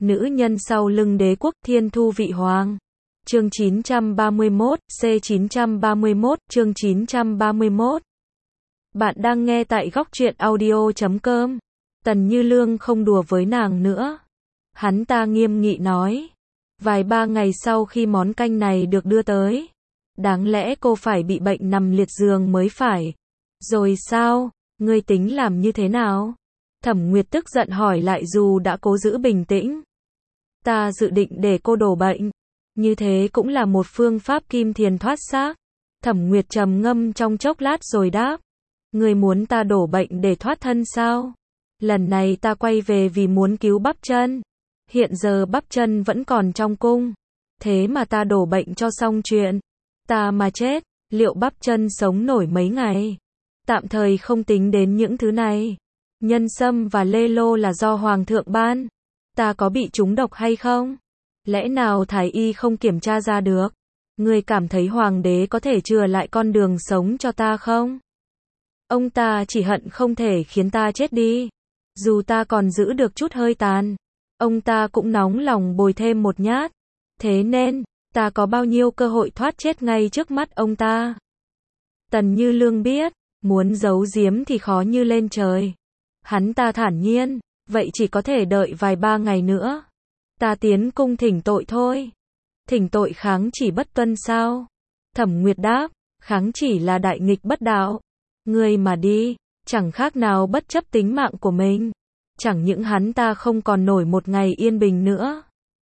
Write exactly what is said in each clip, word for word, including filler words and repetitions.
nữ nhân sau lưng đế quốc Thiên Thu Vị Hoàng. Chương chín trăm ba mươi mốt, C chín trăm ba mươi mốt, chương chín trăm ba mươi mốt. Bạn đang nghe tại góc truyện audio chấm com. Tần Như Lương không đùa với nàng nữa. Hắn ta nghiêm nghị nói. Vài ba ngày sau khi món canh này được đưa tới, đáng lẽ cô phải bị bệnh nằm liệt giường mới phải. Rồi sao, ngươi tính làm như thế nào? Thẩm Nguyệt tức giận hỏi lại dù đã cố giữ bình tĩnh. Ta dự định để cô đổ bệnh. Như thế cũng là một phương pháp kim thiền thoát xác. Thẩm Nguyệt trầm ngâm trong chốc lát rồi đáp. Ngươi muốn ta đổ bệnh để thoát thân sao? Lần này ta quay về vì muốn cứu bắp chân. Hiện giờ bắp chân vẫn còn trong cung. Thế mà ta đổ bệnh cho xong chuyện. Ta mà chết, liệu bắp chân sống nổi mấy ngày? Tạm thời không tính đến những thứ này. Nhân sâm và lê lô là do Hoàng thượng ban. Ta có bị trúng độc hay không? Lẽ nào thái y không kiểm tra ra được? Ngươi cảm thấy hoàng đế có thể chừa lại con đường sống cho ta không? Ông ta chỉ hận không thể khiến ta chết đi. Dù ta còn giữ được chút hơi tàn, ông ta cũng nóng lòng bồi thêm một nhát. Thế nên, ta có bao nhiêu cơ hội thoát chết ngay trước mắt ông ta? Tần Như Lương biết, muốn giấu giếm thì khó như lên trời. Hắn ta thản nhiên, vậy chỉ có thể đợi vài ba ngày nữa. Ta tiến cung thỉnh tội thôi. Thỉnh tội kháng chỉ bất tuân sao? Thẩm Nguyệt đáp, kháng chỉ là đại nghịch bất đạo. Ngươi mà đi, chẳng khác nào bất chấp tính mạng của mình. Chẳng những hắn ta không còn nổi một ngày yên bình nữa.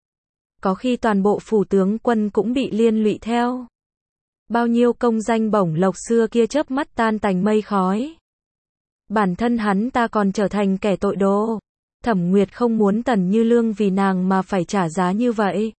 Có khi toàn bộ phủ tướng quân cũng bị liên lụy theo. Bao nhiêu công danh bổng lộc xưa kia chớp mắt tan tành mây khói. Bản thân hắn ta còn trở thành kẻ tội đồ. Thẩm Nguyệt không muốn Tần Như Lương vì nàng mà phải trả giá như vậy.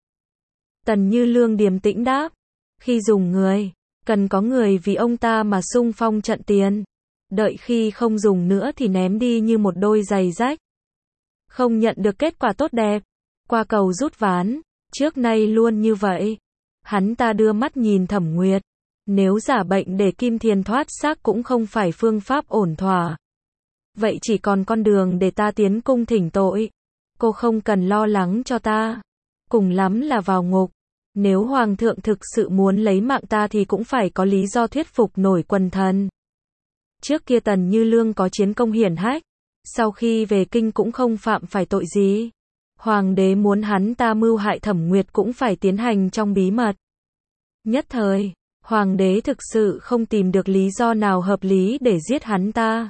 Tần Như Lương điềm tĩnh đáp. Khi dùng người, cần có người vì ông ta mà xung phong trận tiền. Đợi khi không dùng nữa thì ném đi như một đôi giày rách. Không nhận được kết quả tốt đẹp. Qua cầu rút ván, trước nay luôn như vậy. Hắn ta đưa mắt nhìn Thẩm Nguyệt. Nếu giả bệnh để kim thiền thoát xác cũng không phải phương pháp ổn thỏa. Vậy chỉ còn con đường để ta tiến cung thỉnh tội. Cô không cần lo lắng cho ta. Cùng lắm là vào ngục. Nếu Hoàng thượng thực sự muốn lấy mạng ta thì cũng phải có lý do thuyết phục nổi quần thần. Trước kia Tần Như Lương có chiến công hiển hách. Sau khi về kinh cũng không phạm phải tội gì. Hoàng đế muốn hắn ta mưu hại Thẩm Nguyệt cũng phải tiến hành trong bí mật. Nhất thời, Hoàng đế thực sự không tìm được lý do nào hợp lý để giết hắn ta.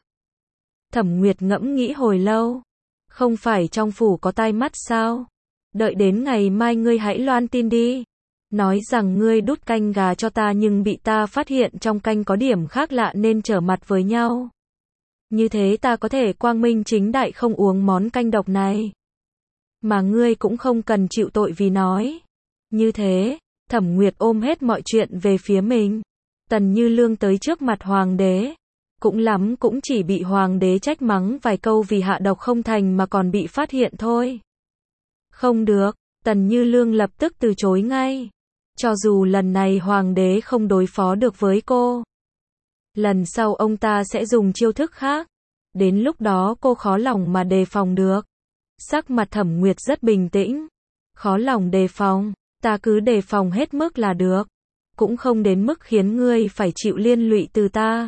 Thẩm Nguyệt ngẫm nghĩ hồi lâu. Không phải trong phủ có tai mắt sao? Đợi đến ngày mai ngươi hãy loan tin đi. Nói rằng ngươi đút canh gà cho ta nhưng bị ta phát hiện trong canh có điểm khác lạ nên trở mặt với nhau. Như thế ta có thể quang minh chính đại không uống món canh độc này. Mà ngươi cũng không cần chịu tội vì nói. Như thế, Thẩm Nguyệt ôm hết mọi chuyện về phía mình. Tần Như Lương tới trước mặt Hoàng đế. Cũng lắm cũng chỉ bị Hoàng đế trách mắng vài câu vì hạ độc không thành mà còn bị phát hiện thôi. Không được, Tần Như Lương lập tức từ chối ngay. Cho dù lần này Hoàng đế không đối phó được với cô, lần sau ông ta sẽ dùng chiêu thức khác. Đến lúc đó cô khó lòng mà đề phòng được. Sắc mặt Thẩm Nguyệt rất bình tĩnh. Khó lòng đề phòng, ta cứ đề phòng hết mức là được. Cũng không đến mức khiến ngươi phải chịu liên lụy từ ta.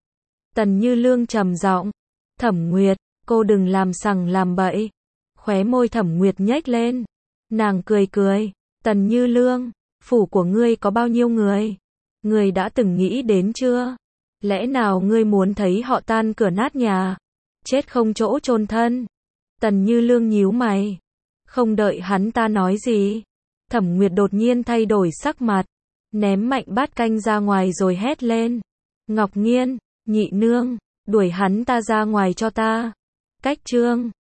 Tần Như Lương trầm giọng. Thẩm Nguyệt, cô đừng làm sằng làm bậy. Khóe môi Thẩm Nguyệt nhếch lên. Nàng cười cười. Tần Như Lương, phủ của ngươi có bao nhiêu người? Ngươi đã từng nghĩ đến chưa? Lẽ nào ngươi muốn thấy họ tan cửa nát nhà, chết không chỗ chôn thân? Tần Như Lương nhíu mày. Không đợi hắn ta nói gì, Thẩm Nguyệt đột nhiên thay đổi sắc mặt, ném mạnh bát canh ra ngoài rồi hét lên. Ngọc Nghiên, nhị nương, đuổi hắn ta ra ngoài cho ta. Cách trương.